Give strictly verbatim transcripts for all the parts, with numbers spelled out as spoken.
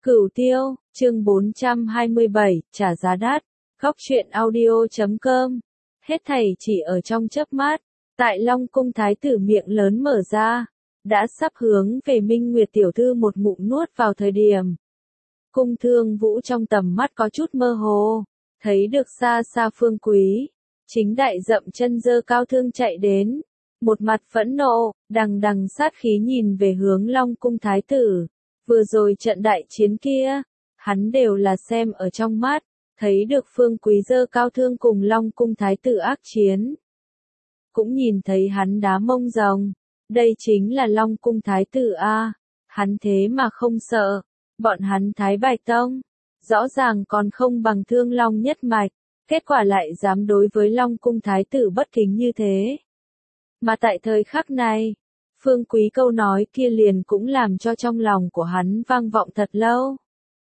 Cửu Tiêu, chương bốn trăm hai mươi bảy, trả giá đắt. Góc truyện audio chấm com. Hết thảy chỉ ở trong chớp mắt, tại Long cung thái tử miệng lớn mở ra, đã sắp hướng về Minh Nguyệt tiểu thư một ngụm nuốt vào thời điểm. Cung Thương Vũ trong tầm mắt có chút mơ hồ, thấy được xa xa Phương Quý, chính đại dậm chân giơ cao thương chạy đến, một mặt phẫn nộ, đằng đằng sát khí nhìn về hướng Long cung thái tử. Vừa rồi trận đại chiến kia, hắn đều là xem ở trong mắt, thấy được Phương Quý giơ cao thương cùng Long cung thái tử ác chiến. Cũng nhìn thấy hắn đá mông rồng, đây chính là Long cung thái tử a, hắn thế mà không sợ, bọn hắn Thái Bạch Tông, rõ ràng còn không bằng Thương Long nhất mạch, kết quả lại dám đối với Long cung thái tử bất kính như thế. Mà tại thời khắc này, Phương Quý câu nói kia liền cũng làm cho trong lòng của hắn vang vọng thật lâu.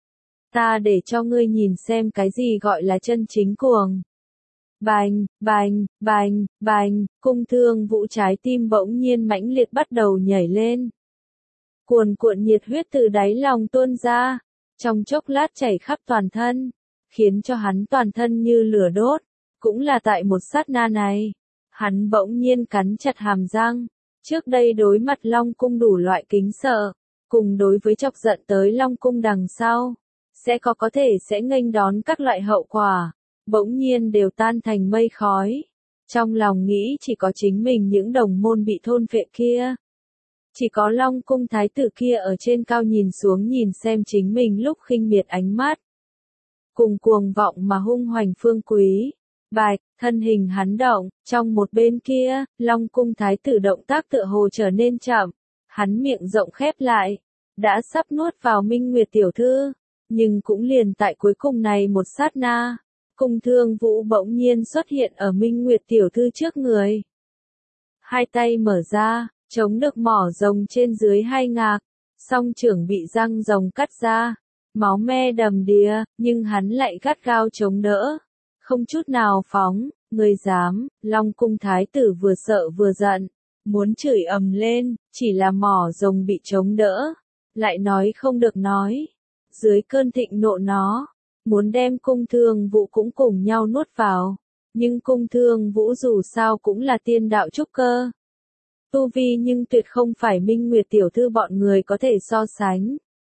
Ta để cho ngươi nhìn xem cái gì gọi là chân chính cuồng. Bành, bành, bành, bành, Cung Thương Vũ trái tim bỗng nhiên mãnh liệt bắt đầu nhảy lên. Cuồn cuộn nhiệt huyết từ đáy lòng tuôn ra, trong chốc lát chảy khắp toàn thân, khiến cho hắn toàn thân như lửa đốt. Cũng là tại một sát na này, hắn bỗng nhiên cắn chặt hàm răng. Trước đây đối mặt Long cung đủ loại kính sợ, cùng đối với chọc giận tới Long cung đằng sau, sẽ có có thể sẽ nghênh đón các loại hậu quả, bỗng nhiên đều tan thành mây khói. Trong lòng nghĩ chỉ có chính mình những đồng môn bị thôn phệ kia. Chỉ có Long cung thái tử kia ở trên cao nhìn xuống nhìn xem chính mình lúc khinh miệt ánh mắt. Cùng cuồng vọng mà hung hoành Phương Quý. Bạch, thân hình hắn động, trong một bên kia, Long cung thái tử động tác tựa hồ trở nên chậm, hắn miệng rộng khép lại, đã sắp nuốt vào Minh Nguyệt tiểu thư, nhưng cũng liền tại cuối cùng này một sát na, Cung Thương Vũ bỗng nhiên xuất hiện ở Minh Nguyệt tiểu thư trước người. Hai tay mở ra, chống được mỏ rồng trên dưới hai ngạc, song trưởng bị răng rồng cắt ra, máu me đầm đìa, nhưng hắn lại gắt gao chống đỡ. Không chút nào phóng, người dám, Long cung thái tử vừa sợ vừa giận, muốn chửi ầm lên, chỉ là mỏ rồng bị chống đỡ, lại nói không được nói. Dưới cơn thịnh nộ nó, muốn đem Cung Thương Vũ cũng cùng nhau nuốt vào, nhưng Cung Thương Vũ dù sao cũng là tiên đạo trúc cơ. Tu vi nhưng tuyệt không phải Minh Nguyệt tiểu thư bọn người có thể so sánh.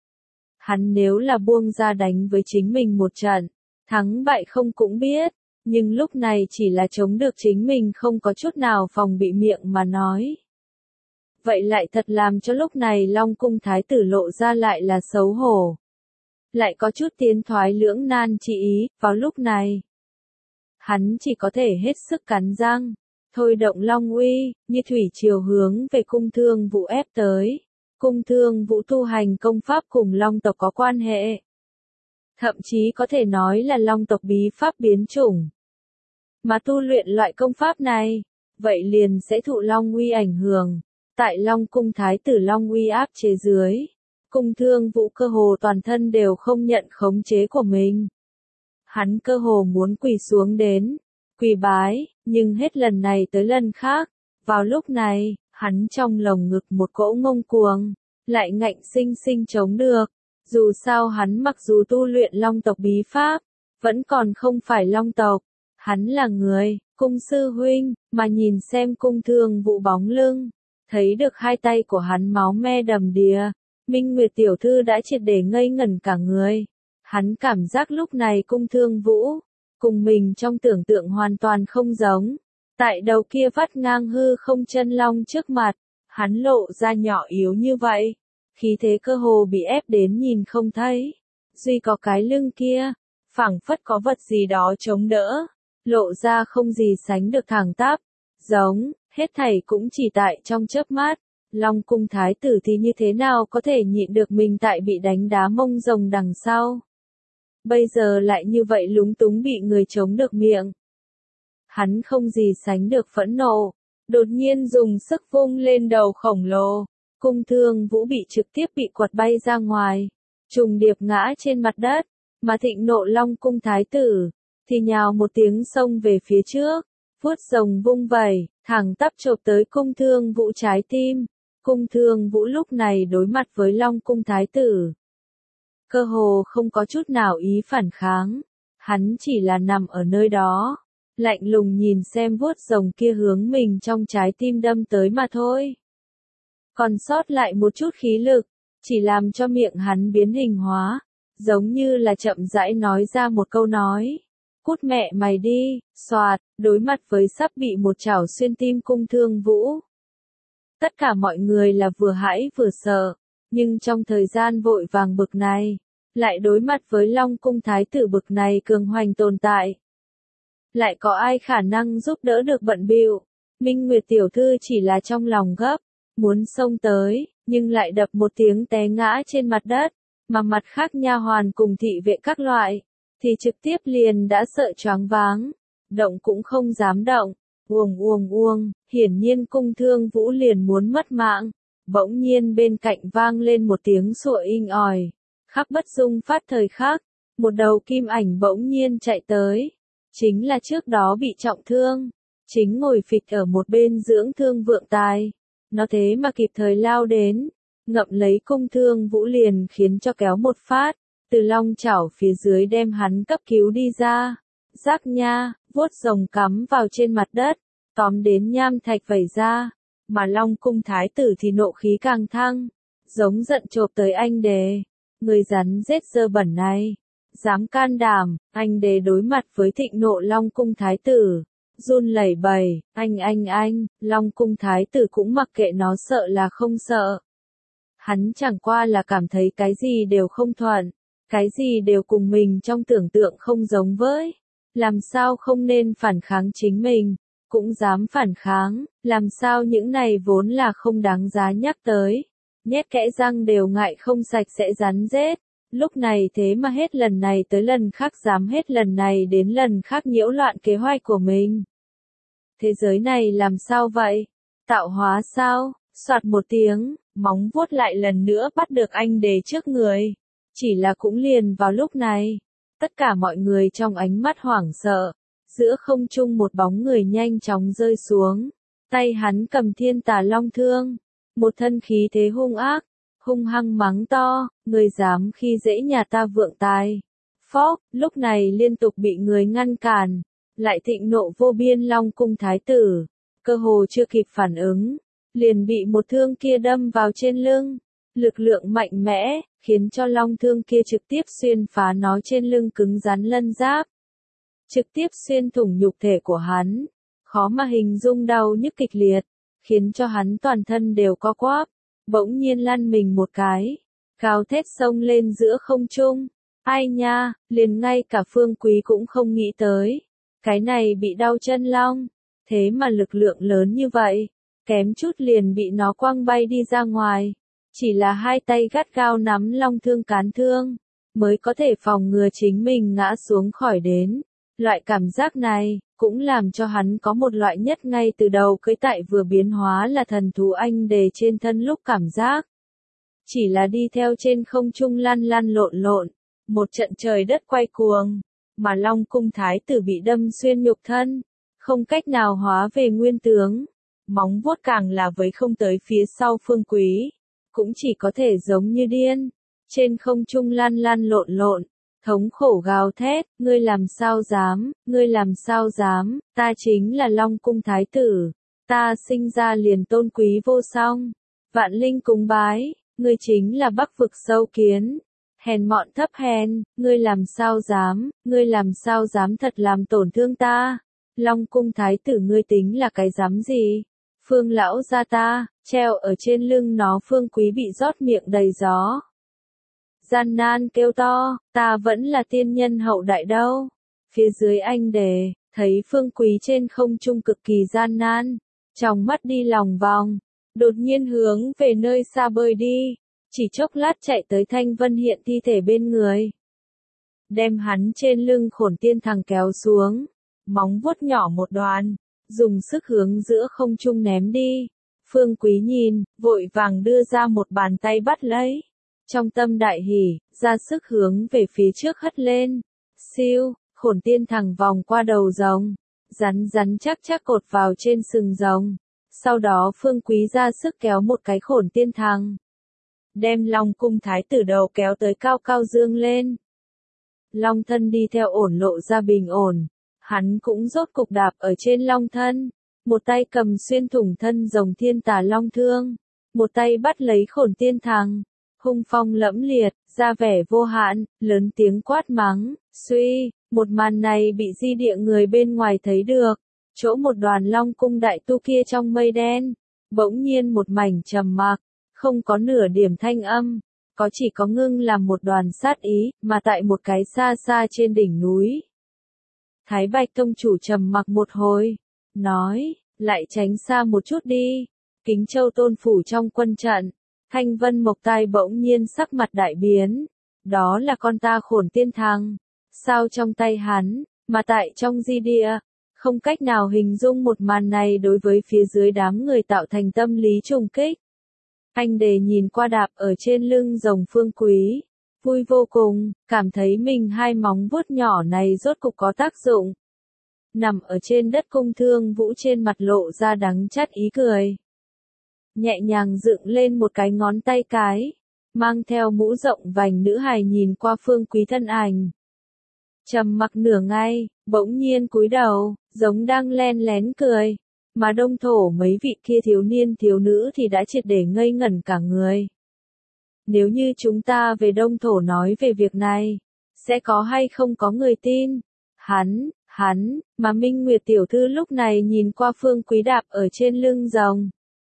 Hắn nếu là buông ra đánh với chính mình một trận, thắng bại không cũng biết, nhưng lúc này chỉ là chống được chính mình không có chút nào phòng bị miệng mà nói. Vậy lại thật làm cho lúc này Long cung thái tử lộ ra lại là xấu hổ. Lại có chút tiến thoái lưỡng nan chi ý, vào lúc này. Hắn chỉ có thể hết sức cắn răng, thôi động Long uy, như thủy triều hướng về Cung Thương Vũ ép tới. Cung Thương Vũ tu hành công pháp cùng Long tộc có quan hệ. Thậm chí có thể nói là Long tộc bí pháp biến chủng. Mà tu luyện loại công pháp này, vậy liền sẽ thụ Long uy ảnh hưởng. Tại Long cung thái tử Long uy áp chế dưới, Cung Thương Vũ cơ hồ toàn thân đều không nhận khống chế của mình. Hắn cơ hồ muốn quỳ xuống đến, quỳ bái, nhưng hết lần này tới lần khác. Vào lúc này, hắn trong lồng ngực một cỗ ngông cuồng, lại ngạnh sinh sinh chống được. Dù sao hắn mặc dù tu luyện Long tộc bí pháp, vẫn còn không phải Long tộc. Hắn là người, Cung sư huynh, mà nhìn xem Cung Thương Vũ bóng lưng, thấy được hai tay của hắn máu me đầm đìa, Minh Nguyệt tiểu thư đã triệt để ngây ngẩn cả người. Hắn cảm giác lúc này Cung Thương Vũ, cùng mình trong tưởng tượng hoàn toàn không giống. Tại đầu kia vắt ngang hư không chân long trước mặt, hắn lộ ra nhỏ yếu như vậy. Khí thế cơ hồ bị ép đến nhìn không thấy. Duy có cái lưng kia, phảng phất có vật gì đó chống đỡ, lộ ra không gì sánh được thẳng tắp, giống, hết thảy cũng chỉ tại trong chớp mắt. Long cung thái tử thì như thế nào có thể nhịn được mình tại bị đánh đá mông rồng đằng sau. Bây giờ lại như vậy lúng túng bị người chống được miệng. Hắn không gì sánh được phẫn nộ, đột nhiên dùng sức vung lên đầu khổng lồ. Cung Thương Vũ bị trực tiếp bị quật bay ra ngoài, trùng điệp ngã trên mặt đất, mà thịnh nộ Long cung thái tử, thì nhào một tiếng xông về phía trước, vuốt rồng vung vẩy, thẳng tắp chộp tới Cung Thương Vũ trái tim. Cung Thương Vũ lúc này đối mặt với Long cung thái tử. cơ hồ không có chút nào ý phản kháng. Hắn chỉ là nằm ở nơi đó, lạnh lùng nhìn xem vuốt rồng kia hướng mình trong trái tim đâm tới mà thôi. Còn sót lại một chút khí lực, chỉ làm cho miệng hắn biến hình hóa, giống như là chậm rãi nói ra một câu nói. Cút mẹ mày đi, xoạt, đối mặt với sắp bị một chảo xuyên tim Cung Thương Vũ. Tất cả mọi người là vừa hãi vừa sợ, nhưng trong thời gian vội vàng bực này, lại đối mặt với Long Cung Thái tử bực này cường hoành tồn tại. Lại có ai khả năng giúp đỡ được bận bịu? Minh Nguyệt tiểu thư chỉ là trong lòng gấp, muốn xông tới, nhưng lại đập một tiếng té ngã trên mặt đất, mà mặt khác nha hoàn cùng thị vệ các loại, thì trực tiếp liền đã sợ choáng váng, động cũng không dám động. Uồng uồng uồng, hiển nhiên Cung Thương Vũ liền muốn mất mạng. Bỗng nhiên bên cạnh vang lên một tiếng sủa inh ỏi. Khắc Bất Dung phát thời khắc, một đầu kim ảnh bỗng nhiên chạy tới. Chính là trước đó bị trọng thương, chính ngồi phịch ở một bên dưỡng thương Vượng Tài. Nó thế mà kịp thời lao đến, ngậm lấy Cung Thương Vũ liền khiến cho kéo một phát, từ long chảo phía dưới đem hắn cấp cứu đi ra. Giác nha, vuốt rồng cắm vào trên mặt đất, tóm đến nham thạch vẩy ra, mà Long Cung Thái tử thì nộ khí càng thăng, giống giận chộp tới anh đế, người rắn rết dơ bẩn này, dám can đảm. Anh đế đối mặt với thịnh nộ Long Cung Thái tử, run lẩy bẩy, anh anh anh, Long Cung Thái tử cũng mặc kệ nó sợ là không sợ. Hắn chẳng qua là cảm thấy cái gì đều không thuận, cái gì đều cùng mình trong tưởng tượng không giống với. Làm sao không nên phản kháng chính mình, cũng dám phản kháng, làm sao những này vốn là không đáng giá nhắc tới. Nhét kẽ răng đều ngại không sạch sẽ rắn rết, lúc này thế mà hết lần này tới lần khác dám hết lần này đến lần khác nhiễu loạn kế hoạch của mình. Thế giới này làm sao vậy? Tạo hóa sao? Soạt một tiếng, móng vuốt lại lần nữa bắt được anh đế trước người. Chỉ là cũng liền vào lúc này, tất cả mọi người trong ánh mắt hoảng sợ, giữa không trung một bóng người nhanh chóng rơi xuống, tay hắn cầm thiên tà long thương, một thân khí thế hung ác, hung hăng mắng to, người dám khi dễ nhà ta Vượng Tài. Phốc, lúc này liên tục bị người ngăn cản, lại thịnh nộ vô biên Long Cung Thái tử, cơ hồ chưa kịp phản ứng, liền bị một thương kia đâm vào trên lưng. Lực lượng mạnh mẽ, khiến cho long thương kia trực tiếp xuyên phá nó trên lưng cứng rắn lân giáp. Trực tiếp xuyên thủng nhục thể của hắn, khó mà hình dung đau nhức kịch liệt, khiến cho hắn toàn thân đều co quắp, bỗng nhiên lăn mình một cái, gào thét xông lên giữa không trung. Ai nha, liền ngay cả Phương Quý cũng không nghĩ tới, cái này bị đau chân long, thế mà lực lượng lớn như vậy, kém chút liền bị nó quăng bay đi ra ngoài. Chỉ là hai tay gắt gao nắm long thương cán thương, mới có thể phòng ngừa chính mình ngã xuống khỏi đến. Loại cảm giác này, cũng làm cho hắn có một loại nhất ngay từ đầu cưỡi tại vừa biến hóa là thần thú anh đế trên thân lúc cảm giác. Chỉ là đi theo trên không trung lăn lăn lộn lộn, một trận trời đất quay cuồng, mà Long Cung Thái tử bị đâm xuyên nhục thân, không cách nào hóa về nguyên tướng. Móng vuốt càng là với không tới phía sau Phương Quý, cũng chỉ có thể giống như điên, trên không trung lăn lăn lộn lộn, thống khổ gào thét, ngươi làm sao dám, ngươi làm sao dám, ta chính là Long Cung Thái tử, ta sinh ra liền tôn quý vô song, vạn linh cúng bái, ngươi chính là Bắc vực sâu kiến, hèn mọn thấp hèn, ngươi làm sao dám, ngươi làm sao dám thật làm tổn thương ta, Long Cung Thái tử ngươi tính là cái dám gì? Phương lão gia ta, treo ở trên lưng nó Phương Quý bị rót miệng đầy gió. Gian nan kêu to, ta vẫn là tiên nhân hậu đại đâu. Phía dưới anh đế, thấy Phương Quý trên không trung cực kỳ gian nan, trong mắt đi lòng vòng, đột nhiên hướng về nơi xa bơi đi, chỉ chốc lát chạy tới Thanh Vân hiện thi thể bên người. Đem hắn trên lưng khổn tiên thằng kéo xuống, móng vuốt nhỏ một đoàn, dùng sức hướng giữa không trung ném đi. Phương Quý nhìn, vội vàng đưa ra một bàn tay bắt lấy. Trong tâm đại hỉ, ra sức hướng về phía trước hất lên. Siêu, khổn tiên thẳng vòng qua đầu rồng, rắn rắn chắc chắc cột vào trên sừng rồng. Sau đó Phương Quý ra sức kéo một cái khổn tiên thằng. đem Long cung thái tử đầu kéo tới cao cao dương lên. Long thân đi theo ổn lộ ra bình ổn, hắn cũng rốt cục đạp ở trên long thân, một tay cầm xuyên thủng thân rồng thiên tà long thương, một tay bắt lấy khổn tiên thằng, hung phong lẫm liệt, ra vẻ vô hạn, lớn tiếng quát mắng, suy, một màn này bị di địa người bên ngoài thấy được, chỗ một đoàn long cung đại tu kia trong mây đen, bỗng nhiên một mảnh trầm mặc, không có nửa điểm thanh âm, có chỉ có ngưng làm một đoàn sát ý, mà tại một cái xa xa trên đỉnh núi. Thái Bạch Tông chủ trầm mặc một hồi, nói, lại tránh xa một chút đi, Kính Châu tôn phủ trong quân trận, Thanh Vân Mộc Tai bỗng nhiên sắc mặt đại biến, đó là con ta khổn tiên thằng, sao trong tay hắn, mà tại trong di địa, không cách nào hình dung một màn này đối với phía dưới đám người tạo thành tâm lý trùng kích. Anh đề nhìn qua đạp ở trên lưng rồng Phương Quý, vui vô cùng, cảm thấy mình hai móng vuốt nhỏ này rốt cục có tác dụng. Nằm ở trên đất cung thương vũ trên mặt lộ ra đắng chát ý cười. Nhẹ nhàng dựng lên một cái ngón tay cái, mang theo mũ rộng vành nữ hài nhìn qua Phương Quý thân ảnh. Trầm mặc nửa ngày, bỗng nhiên cúi đầu, giống đang len lén cười. Mà Đông Thổ mấy vị kia thiếu niên thiếu nữ thì đã triệt để ngây ngẩn cả người. Nếu như chúng ta về Đông Thổ nói về việc này, sẽ có hay không có người tin? Hắn, hắn, mà Minh Nguyệt tiểu thư lúc này nhìn qua Phương Quý đạp ở trên lưng rồng.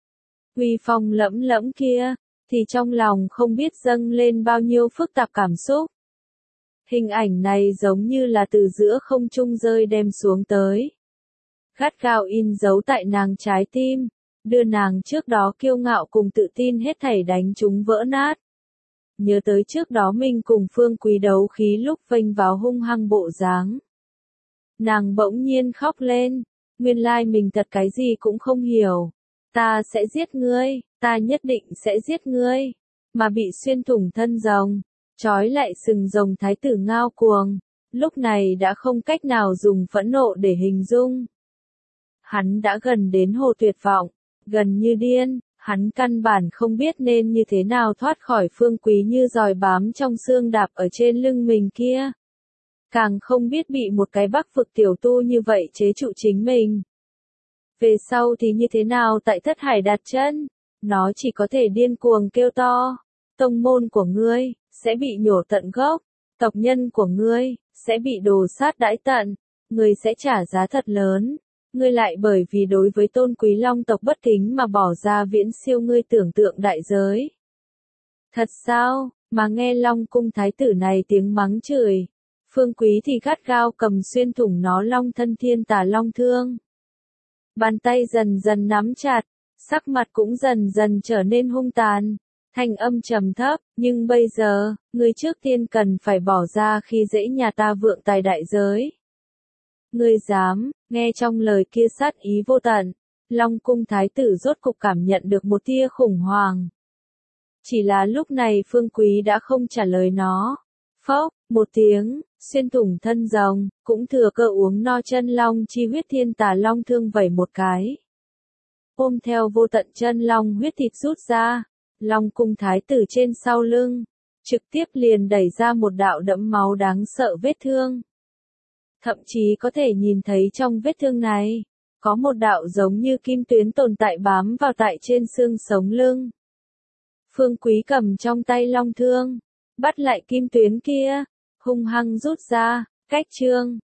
Uy phong lẫm lẫm kia, thì trong lòng không biết dâng lên bao nhiêu phức tạp cảm xúc. Hình ảnh này giống như là từ giữa không trung rơi đem xuống tới. Gắt gao in dấu tại nàng trái tim, đưa nàng trước đó kiêu ngạo cùng tự tin hết thảy đánh chúng vỡ nát. Nhớ tới trước đó mình cùng Phương Quý đấu khí lúc vênh vào hung hăng bộ dáng. Nàng bỗng nhiên khóc lên, nguyên lai mình thật cái gì cũng không hiểu. Ta sẽ giết ngươi, ta nhất định sẽ giết ngươi. Mà bị xuyên thủng thân rồng, trói lại sừng rồng thái tử ngao cuồng, lúc này đã không cách nào dùng phẫn nộ để hình dung. Hắn đã gần đến hồ tuyệt vọng, gần như điên, hắn căn bản không biết nên như thế nào thoát khỏi Phương Quý như giòi bám trong xương đạp ở trên lưng mình kia. Càng không biết bị một cái Bắc vực tiểu tu như vậy chế trụ chính mình. Về sau thì như thế nào tại thất hải đặt chân, nó chỉ có thể điên cuồng kêu to, tông môn của ngươi, sẽ bị nhổ tận gốc, tộc nhân của ngươi, sẽ bị đồ sát đãi tận, ngươi sẽ trả giá thật lớn. Ngươi lại bởi vì đối với tôn quý long tộc bất kính mà bỏ ra viễn siêu ngươi tưởng tượng đại giới. Thật sao, mà nghe long cung thái tử này tiếng mắng chửi, Phương Quý thì gắt gao cầm xuyên thủng nó long thân thiên tà long thương. Bàn tay dần dần nắm chặt, sắc mặt cũng dần dần trở nên hung tàn, thanh âm trầm thấp, nhưng bây giờ, ngươi trước tiên cần phải bỏ ra khi dễ nhà ta vượng tài đại giới. Ngươi dám, nghe trong lời kia sát ý vô tận, Long cung thái tử rốt cục cảm nhận được một tia khủng hoảng. Chỉ là lúc này Phương Quý đã không trả lời nó. Phốc, một tiếng, xuyên thủng thân rồng, cũng thừa cơ uống no chân long chi huyết thiên tà long thương vẩy một cái. Ôm theo vô tận chân long huyết thịt rút ra, Long cung thái tử trên sau lưng, trực tiếp liền đẩy ra một đạo đẫm máu đáng sợ vết thương. Thậm chí có thể nhìn thấy trong vết thương này, có một đạo giống như kim tuyến tồn tại bám vào tại trên xương sống lưng. Phương Quý cầm trong tay long thương, bắt lại kim tuyến kia, hung hăng rút ra, cách trương,